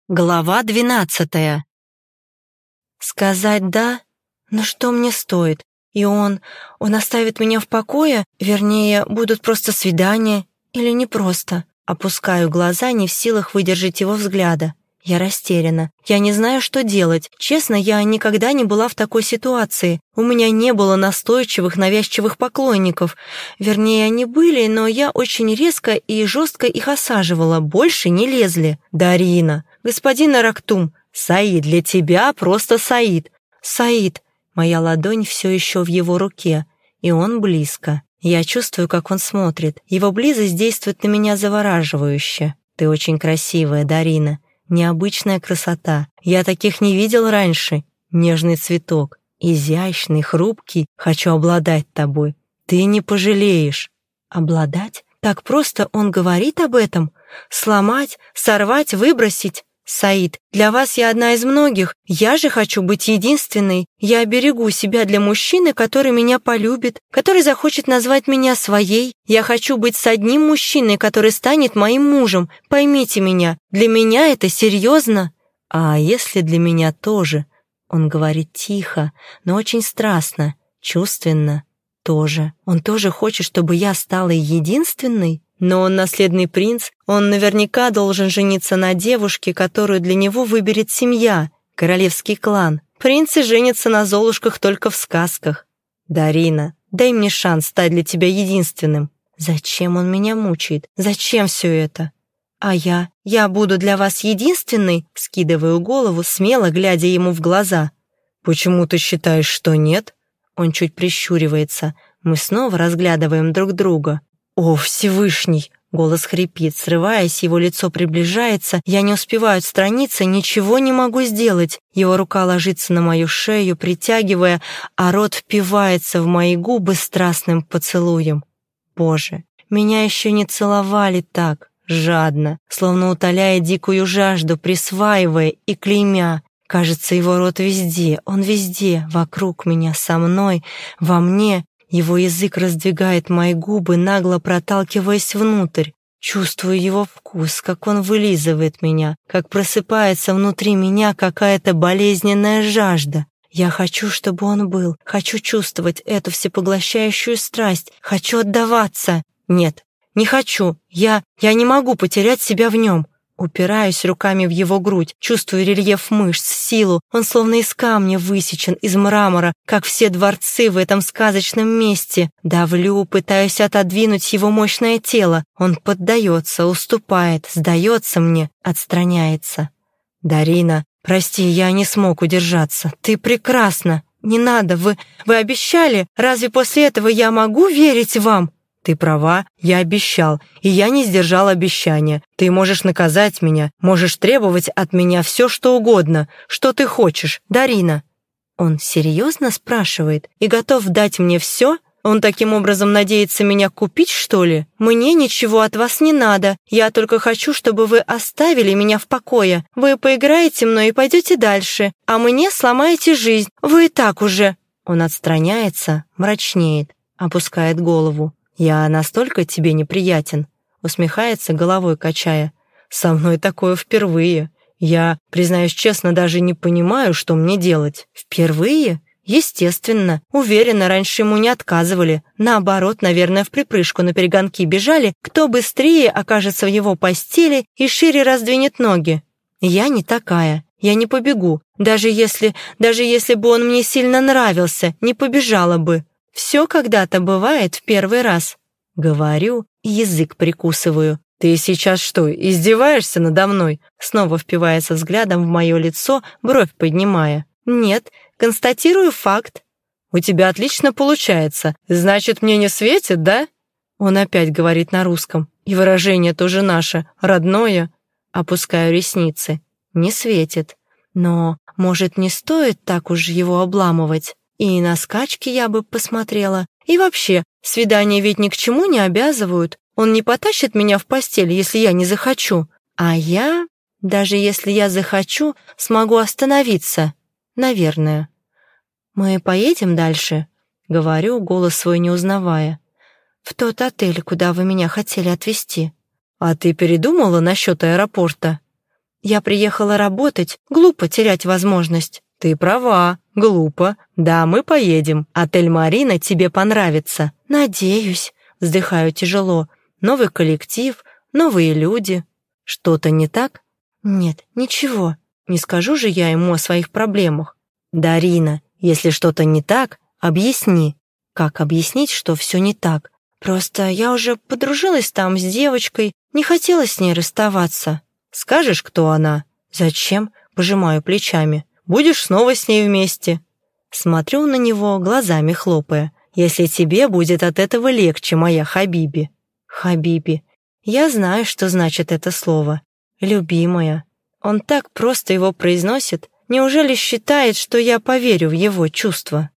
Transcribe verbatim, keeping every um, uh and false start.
Глава двенадцатая. Сказать «да»? Но что мне стоит? И он... он оставит меня в покое? Вернее, будут просто свидания? Или не просто? Опускаю глаза, не в силах выдержать его взгляда. Я растеряна. Я не знаю, что делать. Честно, я никогда не была в такой ситуации. У меня не было настойчивых, навязчивых поклонников. Вернее, они были, но я очень резко и жестко их осаживала. Больше не лезли. «Дарина! Господин Арактум! Саид, для тебя просто Саид!» «Саид!» Моя ладонь все еще в его руке. И он близко. Я чувствую, как он смотрит. Его близость действует на меня завораживающе. «Ты очень красивая, Дарина. Необычная красота. Я таких не видел раньше. Нежный цветок. Изящный, хрупкий. Хочу обладать тобой. Ты не пожалеешь». «Обладать? Так просто он говорит об этом? Сломать, сорвать, выбросить? Саид, для вас я одна из многих. Я же хочу быть единственной. Я берегу себя для мужчины, который меня полюбит, который захочет назвать меня своей. Я хочу быть с одним мужчиной, который станет моим мужем. Поймите меня, для меня это серьезно». «А если для меня тоже?» Он говорит тихо, но очень страстно, чувственно. «Тоже. Он тоже хочет, чтобы я стала единственной?» Но он наследный принц, он наверняка должен жениться на девушке, которую для него выберет семья, королевский клан. Принцы женятся на золушках только в сказках. «Дарина, дай мне шанс стать для тебя единственным». Зачем он меня мучает? Зачем все это? «А я? Я буду для вас единственной?» Скидываю голову, смело глядя ему в глаза. «Почему ты считаешь, что нет?» Он чуть прищуривается. Мы снова разглядываем друг друга. «О, Всевышний!» Голос хрипит, срываясь, его лицо приближается. Я не успеваю отстраниться, ничего не могу сделать. Его рука ложится на мою шею, притягивая, а рот впивается в мои губы страстным поцелуем. Боже, меня еще не целовали так, жадно, словно утоляя дикую жажду, присваивая и клеймя. Кажется, его рот везде, он везде, вокруг меня, со мной, во мне. Его язык раздвигает мои губы, нагло проталкиваясь внутрь. Чувствую его вкус, как он вылизывает меня, как просыпается внутри меня какая-то болезненная жажда. Я хочу, чтобы он был, хочу чувствовать эту всепоглощающую страсть, хочу отдаваться. Нет, не хочу, я, я не могу потерять себя в нем. Упираюсь руками в его грудь, чувствую рельеф мышц, силу. Он словно из камня высечен, из мрамора, как все дворцы в этом сказочном месте. Давлю, пытаюсь отодвинуть его мощное тело. Он поддается, уступает, сдается мне, отстраняется. «Дарина, прости, я не смог удержаться. Ты прекрасна. Не надо, вы, вы обещали. Разве после этого я могу верить вам?» «Ты права, я обещал, и я не сдержал обещания. Ты можешь наказать меня, можешь требовать от меня все, что угодно. Что ты хочешь, Дарина?» Он серьезно спрашивает и готов дать мне все? Он таким образом надеется меня купить, что ли? Мне ничего от вас не надо. Я только хочу, чтобы вы оставили меня в покое. Вы поиграете мной и пойдете дальше, а мне сломаете жизнь. Вы и так уже...» Он отстраняется, мрачнеет, опускает голову. «Я настолько тебе неприятен», — усмехается, головой качая. «Со мной такое впервые. Я, признаюсь честно, даже не понимаю, что мне делать». «Впервые?» «Естественно. Уверена, раньше ему не отказывали. Наоборот, наверное, в припрыжку на перегонки бежали, кто быстрее окажется в его постели и шире раздвинет ноги. Я не такая. Я не побегу. Даже если, даже если бы он мне сильно нравился, не побежала бы. Все когда-то бывает в первый раз». Говорю и язык прикусываю. «Ты сейчас что, издеваешься надо мной?» Снова впивается взглядом в мое лицо, бровь поднимая. «Нет, констатирую факт». «У тебя отлично получается. Значит, мне не светит, да?» Он опять говорит на русском. И выражение тоже наше, родное. Опускаю ресницы. Не светит. Но, может, не стоит так уж его обламывать? И на скачки я бы посмотрела. И вообще, свидания ведь ни к чему не обязывают. Он не потащит меня в постель, если я не захочу. А я, даже если я захочу, смогу остановиться. Наверное. «Мы поедем дальше?» — говорю, голос свой не узнавая. «В тот отель, куда вы меня хотели отвезти». «А ты передумала насчет аэропорта?» Я приехала работать, глупо терять возможность». «Ты права, глупо. Да, мы поедем. Отель «Марина» тебе понравится». «Надеюсь», — вздыхаю тяжело. «Новый коллектив, новые люди». «Что-то не так?» «Нет, ничего. Не скажу же я ему о своих проблемах». «Дарина, если что-то не так, объясни». «Как объяснить, что все не так? Просто я уже подружилась там с девочкой, не хотела с ней расставаться». «Скажешь, кто она?» «Зачем?» — пожимаю плечами. «Будешь снова с ней вместе». Смотрю на него, глазами хлопая. «Если тебе будет от этого легче, моя Хабиби». «Хабиби». Я знаю, что значит это слово. «Любимая». Он так просто его произносит. Неужели считает, что я поверю в его чувства?